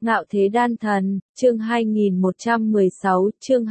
Ngạo Thế Đan Thần, chương 2116, chương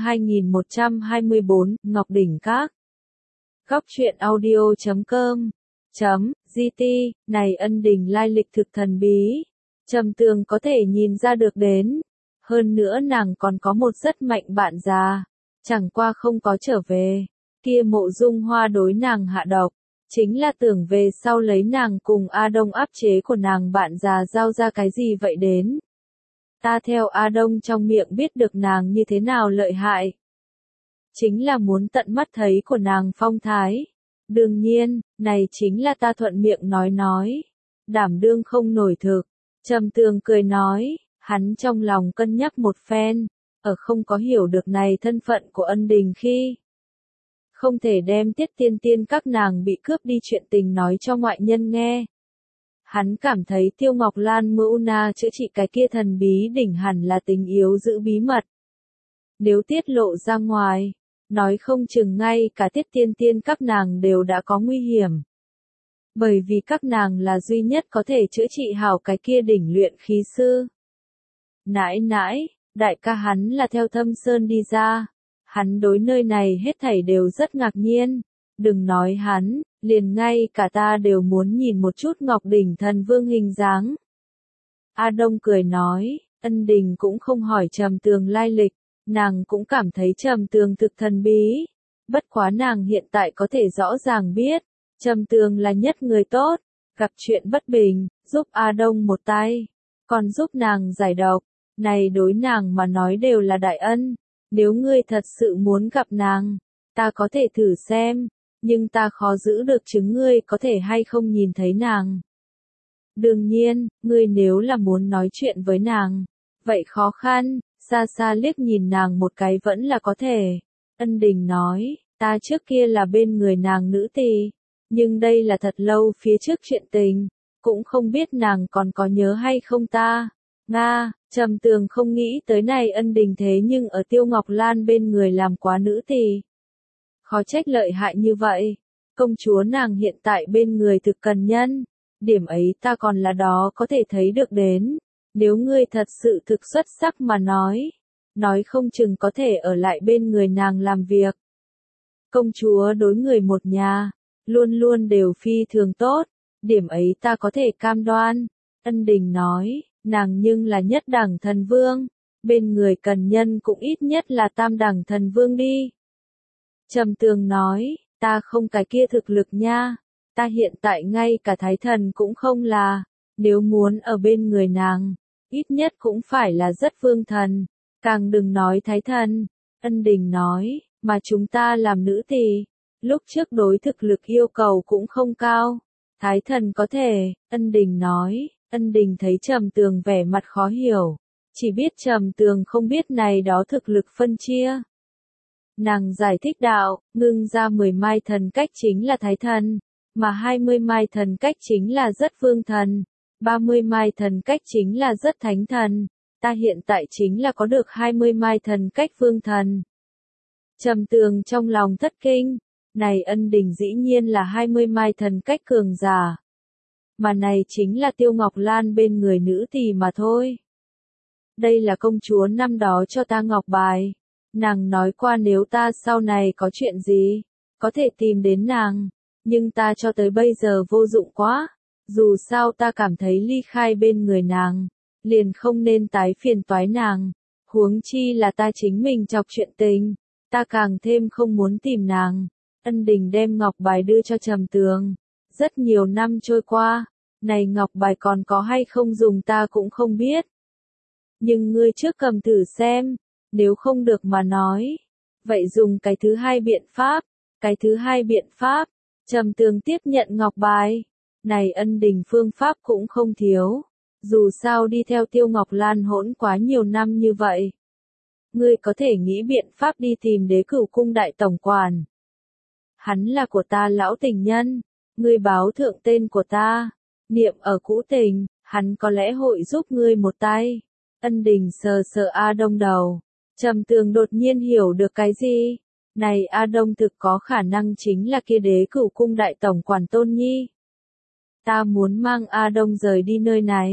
2124, Ngọc Đỉnh Các. Góc truyện audio.com GT, này Ân Đình lai lịch thực thần bí. Trầm Tường có thể nhìn ra được đến. Hơn nữa nàng còn có một rất mạnh bạn già. Chẳng qua không có trở về. Kia Mộ Dung Hoa đối nàng hạ độc. Chính là tưởng về sau lấy nàng cùng A Đông áp chế của nàng bạn già giao ra cái gì vậy đến. Ta theo A Đông trong miệng biết được nàng như thế nào lợi hại. Chính là muốn tận mắt thấy của nàng phong thái. Đương nhiên, này chính là ta thuận miệng nói. Đảm đương không nổi thực. Trầm Tường cười nói, hắn trong lòng cân nhắc một phen, ở không có hiểu được này thân phận của Ân Đình khi. Không thể đem Tiết Tiên Tiên các nàng bị cướp đi chuyện tình nói cho ngoại nhân nghe. Hắn cảm thấy Tiêu Ngọc Lan Mưu Na chữa trị cái kia thần bí đỉnh hẳn là tình yếu giữ bí mật. Nếu tiết lộ ra ngoài, nói không chừng ngay cả Tiết Tiên Tiên các nàng đều đã có nguy hiểm. Bởi vì các nàng là duy nhất có thể chữa trị hảo cái kia đỉnh luyện khí sư. Nãi, đại ca hắn là theo Thâm Sơn đi ra. Hắn đối nơi này hết thảy đều rất ngạc nhiên. Đừng nói hắn, liền ngay cả ta đều muốn nhìn một chút Ngọc Đỉnh Thần Vương hình dáng. A Đông cười nói, Ân Đình cũng không hỏi Trầm Tường lai lịch, nàng cũng cảm thấy Trầm Tường thực thần bí. Bất quá nàng hiện tại có thể rõ ràng biết, Trầm Tường là nhất người tốt, gặp chuyện bất bình, giúp A Đông một tay, còn giúp nàng giải độc, này đối nàng mà nói đều là đại ân. Nếu ngươi thật sự muốn gặp nàng, ta có thể thử xem, nhưng ta khó giữ được chứng ngươi có thể hay không nhìn thấy nàng. Đương nhiên, ngươi nếu là muốn nói chuyện với nàng, vậy khó khăn, xa xa liếc nhìn nàng một cái vẫn là có thể. Ân Đình nói, ta trước kia là bên người nàng nữ tỳ, nhưng đây là thật lâu phía trước chuyện tình, cũng không biết nàng còn có nhớ hay không ta. Nga, Trầm Tường không nghĩ tới này Ân Đình thế nhưng ở Tiêu Ngọc Lan bên người làm quá nữ tỳ. Khó trách lợi hại như vậy. Công chúa nàng hiện tại bên người thực cần nhân. Điểm ấy ta còn là đó có thể thấy được đến. Nếu ngươi thật sự thực xuất sắc mà nói không chừng có thể ở lại bên người nàng làm việc. Công chúa đối người một nhà, luôn luôn đều phi thường tốt. Điểm ấy ta có thể cam đoan. Ân Đình nói, nàng nhưng là nhất đẳng thần vương. Bên người cần nhân cũng ít nhất là tam đẳng thần vương đi. Trầm Tường nói, ta không cái kia thực lực nha, ta hiện tại ngay cả thái thần cũng không là, nếu muốn ở bên người nàng, ít nhất cũng phải là rất vương thần, càng đừng nói thái thần. Ân Đình nói, mà chúng ta làm nữ tỳ, lúc trước đối thực lực yêu cầu cũng không cao, thái thần có thể. Ân Đình nói, Ân Đình thấy Trầm Tường vẻ mặt khó hiểu, chỉ biết Trầm Tường không biết này đó thực lực phân chia. Nàng giải thích đạo, ngưng ra 10 mai thần cách chính là thái thần, mà 20 mai thần cách chính là rất vương thần, 30 mai thần cách chính là rất thánh thần, ta hiện tại chính là có được 20 mai thần cách vương thần. Trầm Tường trong lòng thất kinh, này Ân Đình dĩ nhiên là 20 mai thần cách cường giả. Mà này chính là Tiêu Ngọc Lan bên người nữ tỳ mà thôi. Đây là công chúa năm đó cho ta ngọc bài. Nàng nói qua nếu ta sau này có chuyện gì, có thể tìm đến nàng, nhưng ta cho tới bây giờ vô dụng quá, dù sao ta cảm thấy ly khai bên người nàng, liền không nên tái phiền toái nàng, huống chi là ta chính mình chọc chuyện tình, ta càng thêm không muốn tìm nàng. Ân Đình đem ngọc bài đưa cho Trầm Tường, rất nhiều năm trôi qua, này ngọc bài còn có hay không dùng ta cũng không biết. Nhưng ngươi trước cầm thử xem. Nếu không được mà nói, vậy dùng cái thứ hai biện pháp. Cái thứ hai biện pháp, Trầm Tường tiếp nhận ngọc bài. Này Ân Đình phương pháp cũng không thiếu. Dù sao đi theo Tiêu Ngọc Lan hỗn quá nhiều năm như vậy. Ngươi có thể nghĩ biện pháp đi tìm Đế Cửu Cung đại tổng quản. Hắn là của ta lão tình nhân. Ngươi báo thượng tên của ta. Niệm ở cũ tình, hắn có lẽ hội giúp ngươi một tay. Ân Đình sờ sờ A Đông đầu. Trầm Tường đột nhiên hiểu được cái gì? Này A Đông thực có khả năng chính là kia Đế Cửu Cung đại tổng quản Tôn Nhi. Ta muốn mang A Đông rời đi nơi này.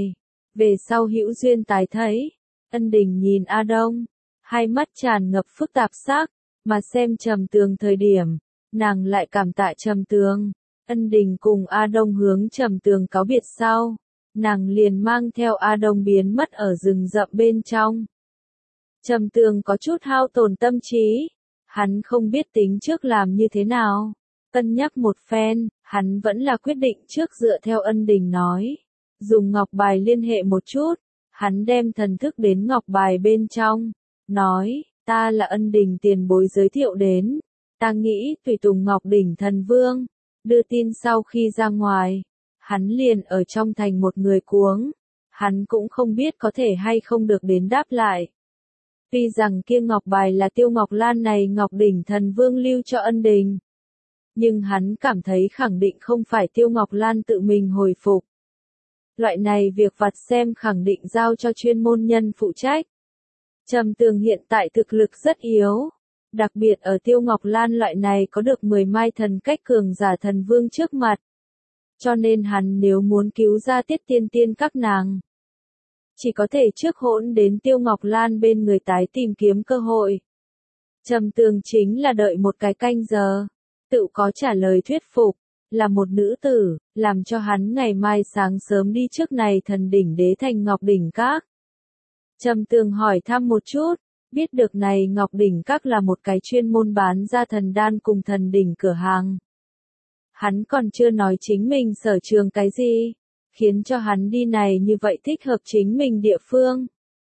Về sau hữu duyên tái thấy, Ân Đình nhìn A Đông, hai mắt tràn ngập phức tạp sắc, mà xem Trầm Tường thời điểm, nàng lại cảm tạ Trầm Tường. Ân Đình cùng A Đông hướng Trầm Tường cáo biệt sau, nàng liền mang theo A Đông biến mất ở rừng rậm bên trong. Trầm Tường có chút hao tổn tâm trí, hắn không biết tính trước làm như thế nào. Cân nhắc một phen, hắn vẫn là quyết định trước dựa theo Ân Đình nói. Dùng ngọc bài liên hệ một chút, hắn đem thần thức đến ngọc bài bên trong, nói, ta là Ân Đình tiền bối giới thiệu đến, ta nghĩ tùy tùng Ngọc Đỉnh Thần Vương, đưa tin sau khi ra ngoài, hắn liền ở trong thành một người cuống, hắn cũng không biết có thể hay không được đến đáp lại. Tuy rằng kia ngọc bài là Tiêu Ngọc Lan này Ngọc Đỉnh Thần Vương lưu cho Ân Đình, nhưng hắn cảm thấy khẳng định không phải Tiêu Ngọc Lan tự mình hồi phục. Loại này việc vặt xem khẳng định giao cho chuyên môn nhân phụ trách. Trầm Tường hiện tại thực lực rất yếu, đặc biệt ở Tiêu Ngọc Lan loại này có được 10 mai thần cách cường giả thần vương trước mặt. Cho nên hắn nếu muốn cứu ra Tiết Tiên Tiên các nàng, chỉ có thể trước hỗn đến Tiêu Ngọc Lan bên người tái tìm kiếm cơ hội. Trầm Tường chính là đợi một cái canh giờ, tự có trả lời thuyết phục, là một nữ tử, làm cho hắn ngày mai sáng sớm đi trước này thần đỉnh đế thành Ngọc Đỉnh Các. Trầm Tường hỏi thăm một chút, biết được này Ngọc Đỉnh Các là một cái chuyên môn bán ra thần đan cùng thần đỉnh cửa hàng. Hắn còn chưa nói chính mình sở trường cái gì, khiến cho hắn đi này như vậy thích hợp chính mình địa phương.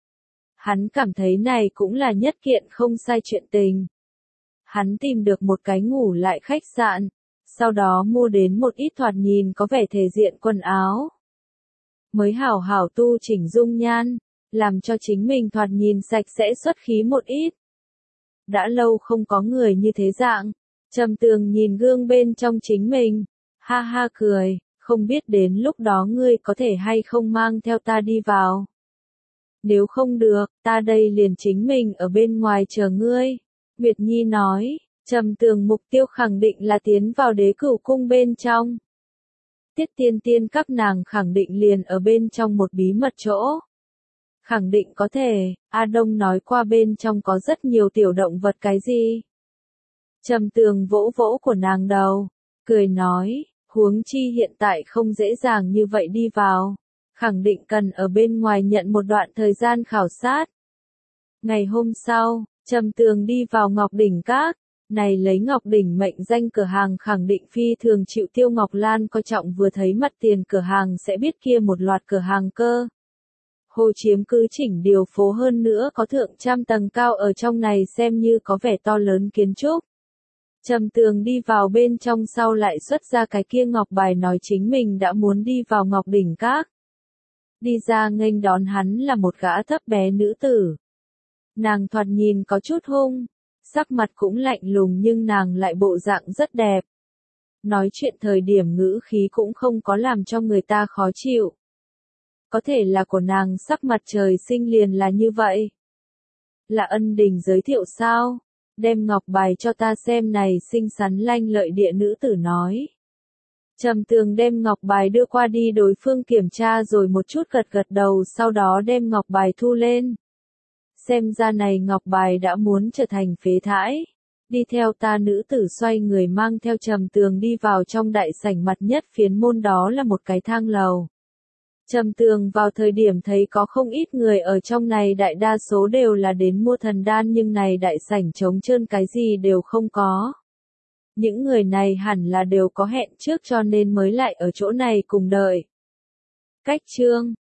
Hắn cảm thấy này cũng là nhất kiện không sai chuyện tình. Hắn tìm được một cái ngủ lại khách sạn, sau đó mua đến một ít thoạt nhìn có vẻ thể diện quần áo. Mới hảo hảo tu chỉnh dung nhan, làm cho chính mình thoạt nhìn sạch sẽ xuất khí một ít. Đã lâu không có người như thế dạng, Trầm Tường nhìn gương bên trong chính mình, ha ha cười, không biết đến lúc đó ngươi có thể hay không mang theo ta đi vào. Nếu không được, ta đây liền chính mình ở bên ngoài chờ ngươi. Nguyệt Nhi nói, Trầm Tường mục tiêu khẳng định là tiến vào Đế Cửu cung bên trong. Tiết Tiên Tiên các nàng khẳng định liền ở bên trong một bí mật chỗ. Khẳng định có thể, A Đông nói qua bên trong có rất nhiều tiểu động vật cái gì. Trầm Tường vỗ vỗ của nàng đầu, cười nói, huống chi hiện tại không dễ dàng như vậy đi vào, khẳng định cần ở bên ngoài nhận một đoạn thời gian khảo sát. Ngày hôm sau, Trầm Tường đi vào Ngọc Đỉnh Các, này lấy Ngọc Đỉnh mệnh danh cửa hàng khẳng định phi thường chịu Tiêu Ngọc Lan coi trọng, vừa thấy mặt tiền cửa hàng sẽ biết kia một loạt cửa hàng cơ. Hồ chiếm cứ chỉnh điều phố, hơn nữa có thượng trăm tầng cao ở trong này xem như có vẻ to lớn kiến trúc. Trầm Tường đi vào bên trong sau lại xuất ra cái kia ngọc bài nói chính mình đã muốn đi vào Ngọc Đỉnh Các. Đi ra nghênh đón hắn là một gã thấp bé nữ tử. Nàng thoạt nhìn có chút hung, sắc mặt cũng lạnh lùng nhưng nàng lại bộ dạng rất đẹp. Nói chuyện thời điểm ngữ khí cũng không có làm cho người ta khó chịu. Có thể là của nàng sắc mặt trời sinh liền là như vậy. Là Ân Đình giới thiệu sao? Đem ngọc bài cho ta xem này, xinh xắn lanh lợi địa nữ tử nói. Trầm Tường đem ngọc bài đưa qua đi, đối phương kiểm tra rồi một chút gật gật đầu, sau đó đem ngọc bài thu lên. Xem ra này ngọc bài đã muốn trở thành phế thải. Đi theo ta, nữ tử xoay người mang theo Trầm Tường đi vào trong đại sảnh mặt nhất phiến môn, đó là một cái thang lầu. Trầm Tường vào thời điểm thấy có không ít người ở trong này, đại đa số đều là đến mua thần đan, nhưng này đại sảnh trống trơn, cái gì đều không có. Những người này hẳn là đều có hẹn trước cho nên mới lại ở chỗ này cùng đợi. Cách chương